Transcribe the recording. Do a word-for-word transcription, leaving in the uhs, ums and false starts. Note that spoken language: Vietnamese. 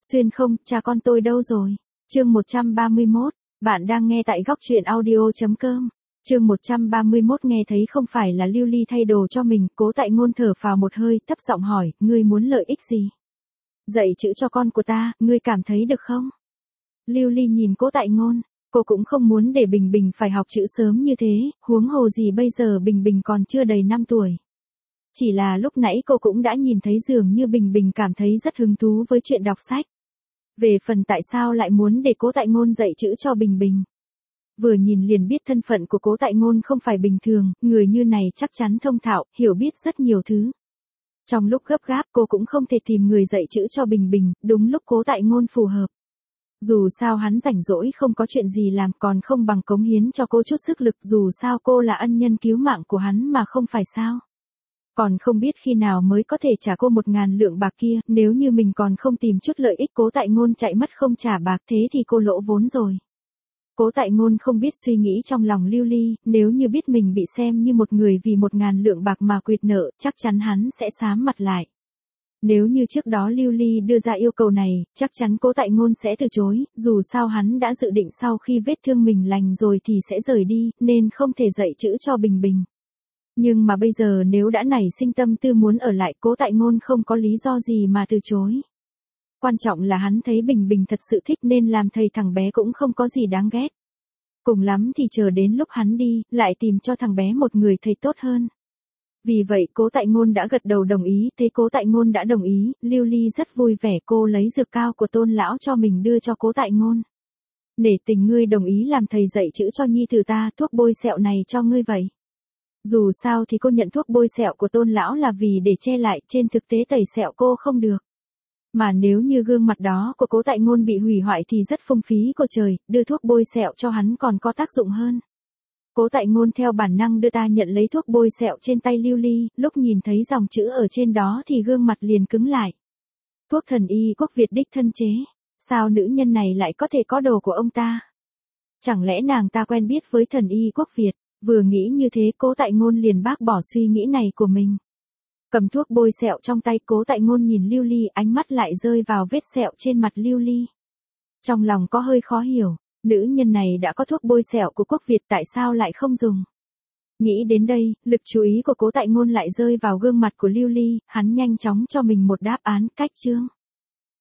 Xuyên không, cha con tôi đâu rồi? Chương một trăm ba mươi mốt, bạn đang nghe tại góc truyện audio.com. Chương một trăm ba mươi mốt nghe thấy không phải là Lưu Ly thay đồ cho mình, Cố Tại Ngôn thở phào một hơi, thấp giọng hỏi, ngươi muốn lợi ích gì? Dạy chữ cho con của ta, ngươi cảm thấy được không? Lưu Ly nhìn Cố Tại Ngôn, cô cũng không muốn để Bình Bình phải học chữ sớm như thế, huống hồ gì bây giờ Bình Bình còn chưa đầy năm tuổi. Chỉ là lúc nãy cô cũng đã nhìn thấy dường như Bình Bình cảm thấy rất hứng thú với chuyện đọc sách. Về phần tại sao lại muốn để Cố Tại Ngôn dạy chữ cho Bình Bình. Vừa nhìn liền biết thân phận của Cố Tại Ngôn không phải bình thường, người như này chắc chắn thông thạo, hiểu biết rất nhiều thứ. Trong lúc gấp gáp cô cũng không thể tìm người dạy chữ cho Bình Bình, đúng lúc Cố Tại Ngôn phù hợp. Dù sao hắn rảnh rỗi không có chuyện gì làm còn không bằng cống hiến cho cô chút sức lực, dù sao cô là ân nhân cứu mạng của hắn mà không phải sao. Còn không biết khi nào mới có thể trả cô một ngàn lượng bạc kia, nếu như mình còn không tìm chút lợi ích Cố Tại Ngôn chạy mất không trả bạc thế thì cô lỗ vốn rồi. Cố Tại Ngôn không biết suy nghĩ trong lòng Lưu Ly, nếu như biết mình bị xem như một người vì một ngàn lượng bạc mà quyệt nợ, chắc chắn hắn sẽ xám mặt lại. Nếu như trước đó Lưu Ly đưa ra yêu cầu này, chắc chắn Cố Tại Ngôn sẽ từ chối, dù sao hắn đã dự định sau khi vết thương mình lành rồi thì sẽ rời đi, nên không thể dạy chữ cho Bình Bình. Nhưng mà bây giờ nếu đã nảy sinh tâm tư muốn ở lại, Cố Tại Ngôn không có lý do gì mà từ chối. Quan trọng là hắn thấy Bình Bình thật sự thích nên làm thầy thằng bé cũng không có gì đáng ghét. Cùng lắm thì chờ đến lúc hắn đi, lại tìm cho thằng bé một người thầy tốt hơn. Vì vậy Cố Tại Ngôn đã gật đầu đồng ý, thế Cố Tại Ngôn đã đồng ý, Lưu Ly rất vui vẻ, cô lấy dược cao của Tôn lão cho mình đưa cho Cố Tại Ngôn. Nể tình ngươi đồng ý làm thầy dạy chữ cho nhi tử ta, thuốc bôi sẹo này cho ngươi vậy. Dù sao thì cô nhận thuốc bôi sẹo của Tôn lão là vì để che lại, trên thực tế tẩy sẹo cô không được. Mà nếu như gương mặt đó của Cố Tại Ngôn bị hủy hoại thì rất phung phí của trời, đưa thuốc bôi sẹo cho hắn còn có tác dụng hơn. Cố Tại Ngôn theo bản năng đưa ta nhận lấy thuốc bôi sẹo trên tay Lưu Ly, lúc nhìn thấy dòng chữ ở trên đó thì gương mặt liền cứng lại. Thuốc thần y quốc Việt đích thân chế, sao nữ nhân này lại có thể có đồ của ông ta? Chẳng lẽ nàng ta quen biết với thần y quốc Việt? Vừa nghĩ như thế Cố Tại Ngôn liền bác bỏ suy nghĩ này của mình. Cầm thuốc bôi sẹo trong tay, Cố Tại Ngôn nhìn Lưu Ly, ánh mắt lại rơi vào vết sẹo trên mặt Lưu Ly. Trong lòng có hơi khó hiểu, nữ nhân này đã có thuốc bôi sẹo của quốc Việt tại sao lại không dùng. Nghĩ đến đây, lực chú ý của Cố Tại Ngôn lại rơi vào gương mặt của Lưu Ly, hắn nhanh chóng cho mình một đáp án, cách chương.